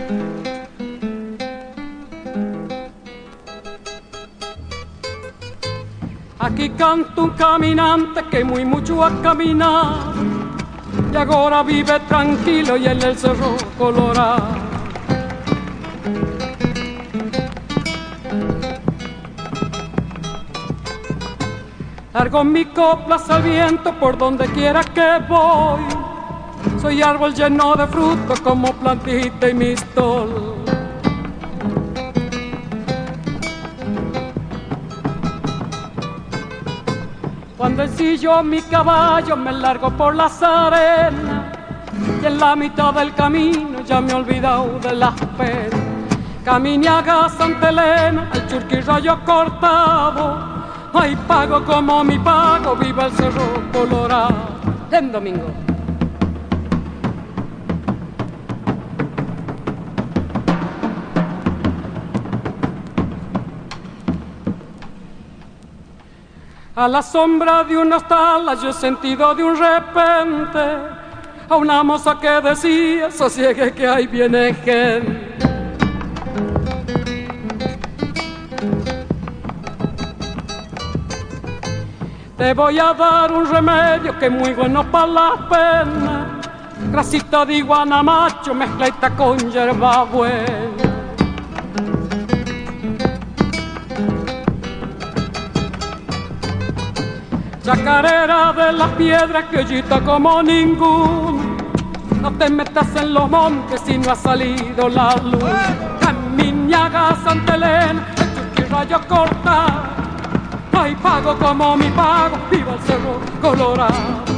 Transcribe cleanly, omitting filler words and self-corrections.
Aquí canta un caminante que muy mucho ha caminado y ahora vive tranquilo y en el Cerro Colorado. Largo mi coplas al viento por donde quiera que voy. Soy árbol lleno de frutos como plantita y mistol. Cuando ensillo mi caballo me largo por las arenas y en la mitad del camino ya me he olvidado de las penas. Caminiaga, Santa Elena, el Churquirrayo cortado, no hay pago como mi pago, viva el Cerro Colorado. En domingo. A la sombra de unas talas yo he sentido de un repente a una moza que decía: sosiegue que ahí viene gente. Te voy a dar un remedio que es muy bueno para las penas, grasita de iguana macho mezcladita con hierba buena. Chacarera de las piedras, criollita como ninguno, no te metas en los montes si no ha salido la luz. Caminiaga, Santa Elena, el Churquirrayo cortado, no hay pago como mi pago, viva el Cerro Colorado.